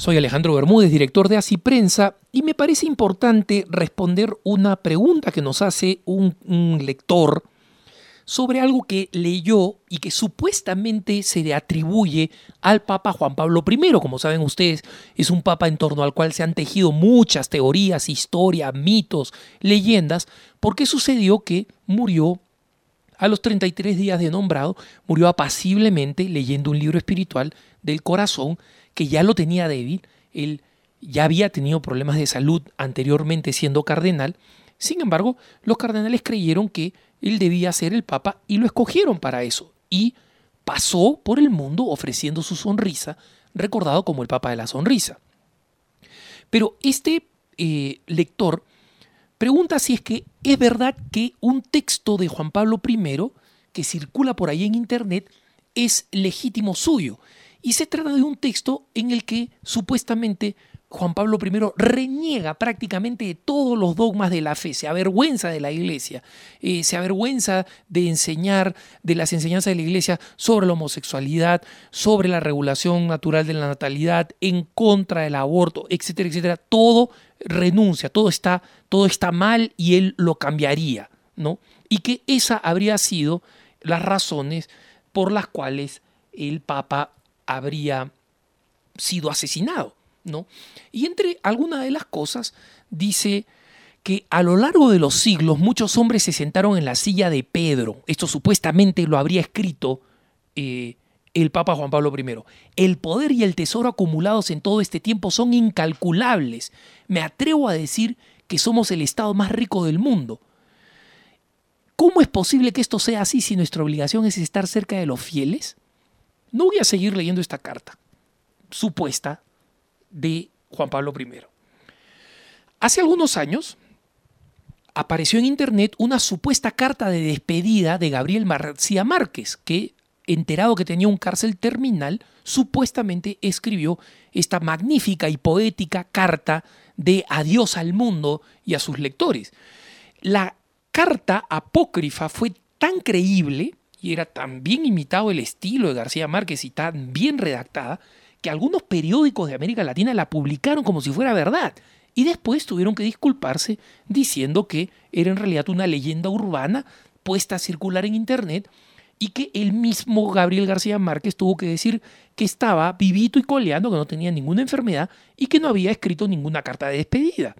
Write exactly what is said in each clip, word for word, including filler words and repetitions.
Soy Alejandro Bermúdez, director de Así Prensa, y me parece importante responder una pregunta que nos hace un, un lector sobre algo que leyó y que supuestamente se le atribuye al Papa Juan Pablo primero. Como saben ustedes, es un papa en torno al cual se han tejido muchas teorías, historia, mitos, leyendas, porque sucedió que murió a los treinta y tres días de nombrado, murió apaciblemente leyendo un libro espiritual del corazón que ya lo tenía débil. Él ya había tenido problemas de salud anteriormente siendo cardenal. Sin embargo, los cardenales creyeron que él debía ser el papa y lo escogieron para eso. Y pasó por el mundo ofreciendo su sonrisa, recordado como el Papa de la Sonrisa. Pero este eh, lector pregunta si es que es verdad que un texto de Juan Pablo primero que circula por ahí en internet es legítimo suyo. Y se trata de un texto en el que supuestamente Juan Pablo primero reniega prácticamente de todos los dogmas de la fe, se avergüenza de la Iglesia, eh, se avergüenza de enseñar, de las enseñanzas de la Iglesia sobre la homosexualidad, sobre la regulación natural de la natalidad, en contra del aborto, etcétera, etcétera. Todo renuncia, todo está, todo está mal y él lo cambiaría, ¿no? Y que esa habría sido las razones por las cuales el Papa habría sido asesinado, ¿no? Y entre algunas de las cosas dice que a lo largo de los siglos muchos hombres se sentaron en la silla de Pedro. Esto supuestamente lo habría escrito eh, el Papa Juan Pablo primero. El poder y el tesoro acumulados en todo este tiempo son incalculables. Me atrevo a decir que somos el estado más rico del mundo. ¿Cómo es posible que esto sea así si nuestra obligación es estar cerca de los fieles? No voy a seguir leyendo esta carta supuesta de Juan Pablo primero. Hace algunos años apareció en internet una supuesta carta de despedida de Gabriel García Márquez, que, enterado que tenía un cárcel terminal, supuestamente escribió esta magnífica y poética carta de adiós al mundo y a sus lectores. La carta apócrifa fue tan creíble y era tan bien imitado el estilo de García Márquez y tan bien redactada que algunos periódicos de América Latina la publicaron como si fuera verdad y después tuvieron que disculparse diciendo que era en realidad una leyenda urbana puesta a circular en internet y que el mismo Gabriel García Márquez tuvo que decir que estaba vivito y coleando, que no tenía ninguna enfermedad y que no había escrito ninguna carta de despedida.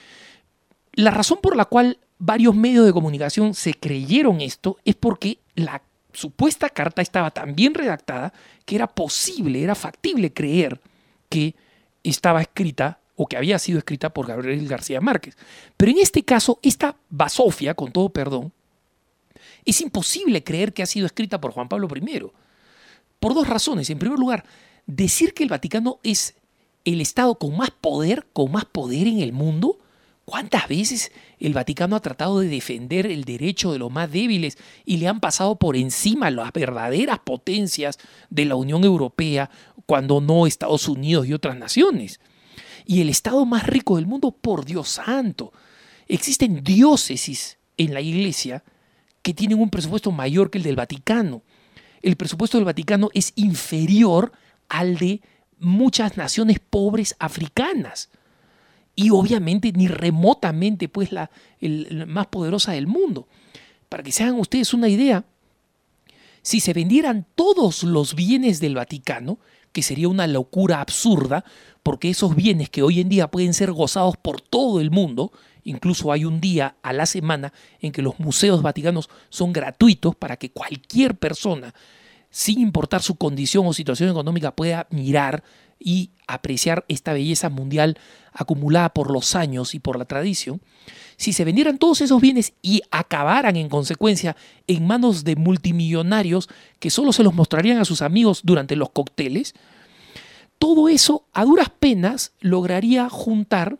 La razón por la cual varios medios de comunicación se creyeron esto es porque la supuesta carta estaba tan bien redactada que era posible, era factible creer que estaba escrita o que había sido escrita por Gabriel García Márquez. Pero en este caso, esta basofia, con todo perdón, es imposible creer que ha sido escrita por Juan Pablo primero. Por dos razones. En primer lugar, decir que el Vaticano es el Estado con más poder, con más poder en el mundo. ¿Cuántas veces el Vaticano ha tratado de defender el derecho de los más débiles y le han pasado por encima las verdaderas potencias de la Unión Europea, cuando no Estados Unidos y otras naciones? Y el Estado más rico del mundo, por Dios santo. Existen diócesis en la Iglesia que tienen un presupuesto mayor que el del Vaticano. El presupuesto del Vaticano es inferior al de muchas naciones pobres africanas. Y obviamente ni remotamente pues la, el, la más poderosa del mundo. Para que se hagan ustedes una idea, si se vendieran todos los bienes del Vaticano, que sería una locura absurda, porque esos bienes que hoy en día pueden ser gozados por todo el mundo, incluso hay un día a la semana en que los museos vaticanos son gratuitos para que cualquier persona, sin importar su condición o situación económica, pueda mirar y apreciar esta belleza mundial acumulada por los años y por la tradición. Si se vendieran todos esos bienes y acabaran en consecuencia en manos de multimillonarios que solo se los mostrarían a sus amigos durante los cócteles, todo eso a duras penas lograría juntar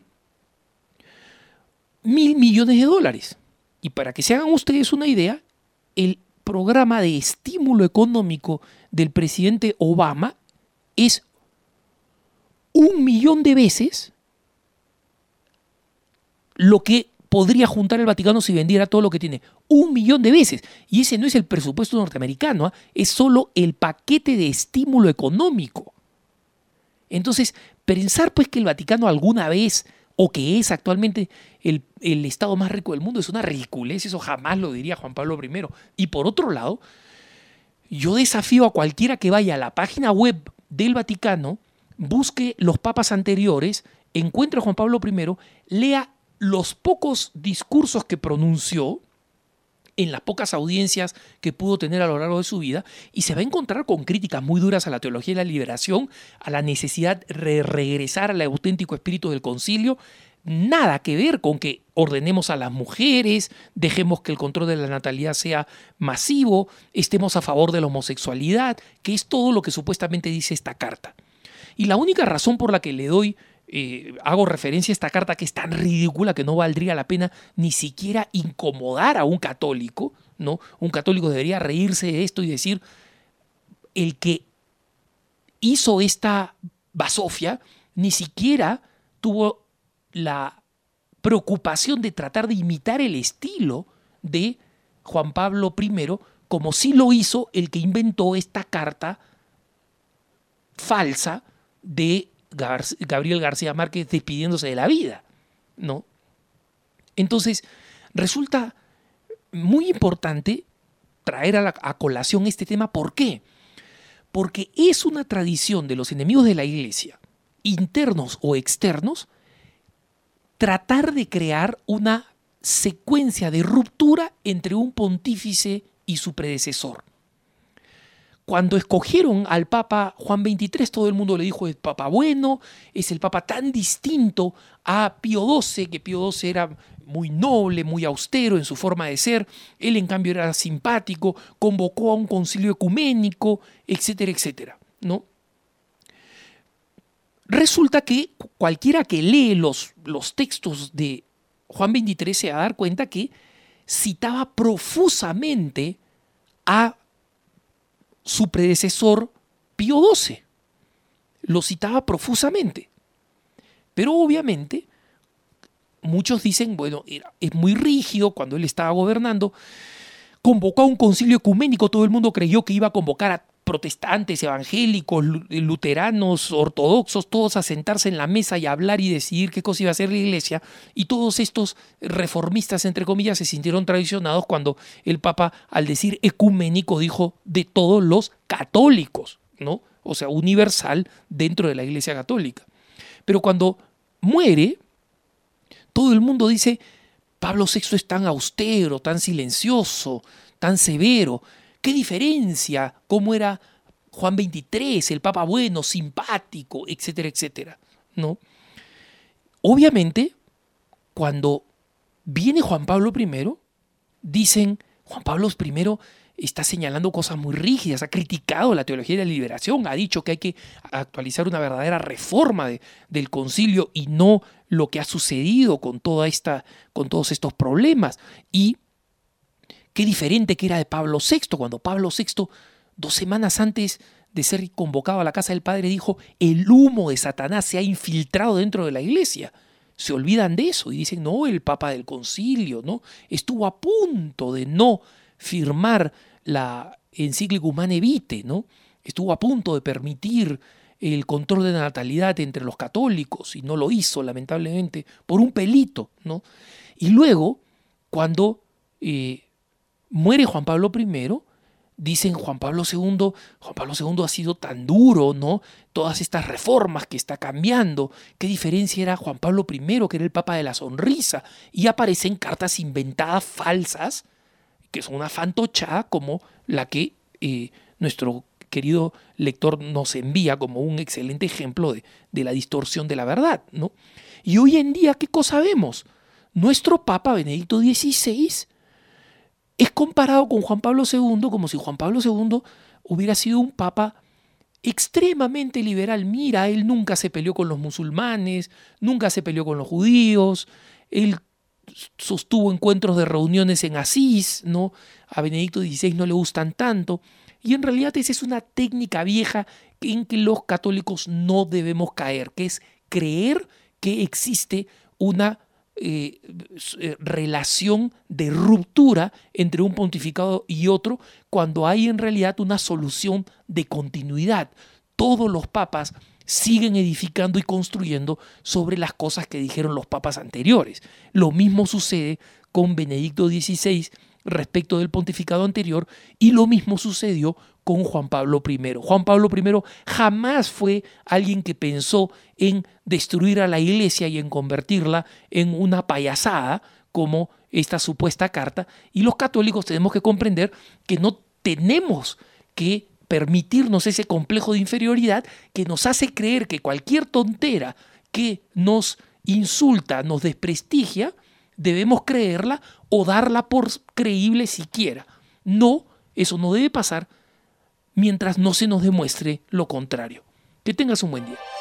mil millones de dólares. Y para que se hagan ustedes una idea, el programa de estímulo económico del presidente Obama es un millón de veces lo que podría juntar el Vaticano si vendiera todo lo que tiene. Un millón de veces. Y ese no es el presupuesto norteamericano, ¿eh? Es solo el paquete de estímulo económico. Entonces, Pensar pues que el Vaticano alguna vez, o que es actualmente el, el Estado más rico del mundo, es una ridiculez, eso jamás lo diría Juan Pablo primero. Y por otro lado, yo desafío a cualquiera que vaya a la página web del Vaticano, busque los papas anteriores, encuentre a Juan Pablo primero, lea los pocos discursos que pronunció en las pocas audiencias que pudo tener a lo largo de su vida, y se va a encontrar con críticas muy duras a la teología de la liberación, a la necesidad de regresar al auténtico espíritu del concilio. Nada que ver con que ordenemos a las mujeres, dejemos que el control de la natalidad sea masivo, estemos a favor de la homosexualidad, que es todo lo que supuestamente dice esta carta. Y la única razón por la que le doy Eh, hago referencia a esta carta, que es tan ridícula que no valdría la pena ni siquiera incomodar a un católico, ¿no? Un católico debería reírse de esto y decir: el que hizo esta basofia ni siquiera tuvo la preocupación de tratar de imitar el estilo de Juan Pablo primero, como sí lo hizo el que inventó esta carta falsa de Gabriel García Márquez despidiéndose de la vida, ¿no? Entonces, resulta muy importante traer a, la, a colación este tema. ¿Por qué? Porque es una tradición de los enemigos de la Iglesia, internos o externos, tratar de crear una secuencia de ruptura entre un pontífice y su predecesor. Cuando escogieron al Papa Juan veintitrés, todo el mundo le dijo: es Papa bueno, es el Papa tan distinto a Pío doce, que Pío doce era muy noble, muy austero en su forma de ser, él en cambio era simpático, convocó a un concilio ecuménico, etcétera, etcétera, ¿no? Resulta que cualquiera que lee los, los textos de Juan veintitrés se va a dar cuenta que citaba profusamente a su predecesor Pío doce. Lo citaba profusamente. Pero obviamente muchos dicen: bueno, era, es muy rígido cuando él estaba gobernando. Convocó a un concilio ecuménico, todo el mundo creyó que iba a convocar a protestantes, evangélicos, luteranos, ortodoxos, todos a sentarse en la mesa y a hablar y decidir qué cosa iba a hacer la Iglesia, y todos estos reformistas, entre comillas, se sintieron traicionados cuando el Papa, al decir ecuménico, dijo de todos los católicos, ¿no? O sea, universal dentro de la Iglesia católica. Pero cuando muere, todo el mundo dice: Pablo sexto es tan austero, tan silencioso, tan severo. ¿Qué diferencia? ¿Cómo era Juan veintitrés, el Papa bueno, simpático, etcétera, etcétera, ¿no? Obviamente, cuando viene Juan Pablo primero, dicen: Juan Pablo primero está señalando cosas muy rígidas, ha criticado la teología de la liberación, ha dicho que hay que actualizar una verdadera reforma de, del concilio y no lo que ha sucedido con, toda esta, con todos estos problemas. Y qué diferente que era de Pablo sexto, cuando Pablo sexto, dos semanas antes de ser convocado a la casa del Padre, dijo: el humo de Satanás se ha infiltrado dentro de la Iglesia. Se olvidan de eso y dicen: no, el Papa del Concilio, ¿no? Estuvo a punto de no firmar la encíclica Humanae Vitae, ¿no? Estuvo a punto de permitir el control de la natalidad entre los católicos y no lo hizo, lamentablemente, por un pelito, ¿no? Y luego, cuando eh, muere Juan Pablo primero, dicen: Juan Pablo segundo, Juan Pablo segundo ha sido tan duro, ¿no? Todas estas reformas que está cambiando, ¿qué diferencia era Juan Pablo primero, que era el Papa de la sonrisa? Y aparecen cartas inventadas falsas, que son una fantochada como la que eh, nuestro querido lector nos envía como un excelente ejemplo de, de la distorsión de la verdad, ¿no? Y hoy en día, ¿qué cosa vemos? Nuestro Papa Benedicto dieciséis es comparado con Juan Pablo segundo como si Juan Pablo segundo hubiera sido un papa extremadamente liberal. Mira, él nunca se peleó con los musulmanes, nunca se peleó con los judíos, él sostuvo encuentros de reuniones en Asís, ¿no? A Benedicto dieciséis no le gustan tanto. Y en realidad esa es una técnica vieja en que los católicos no debemos caer, que es creer que existe una Eh, relación de ruptura entre un pontificado y otro, cuando hay en realidad una solución de continuidad. Todos los papas siguen edificando y construyendo sobre las cosas que dijeron los papas anteriores. Lo mismo sucede con Benedicto dieciséis respecto del pontificado anterior, y lo mismo sucedió con Juan Pablo primero. Juan Pablo primero jamás fue alguien que pensó en destruir a la iglesia y en convertirla en una payasada como esta supuesta carta, y los católicos tenemos que comprender que no tenemos que permitirnos ese complejo de inferioridad que nos hace creer que cualquier tontera que nos insulta, nos desprestigia, debemos creerla o darla por creíble siquiera. No, eso no debe pasar mientras no se nos demuestre lo contrario. Que tengas un buen día.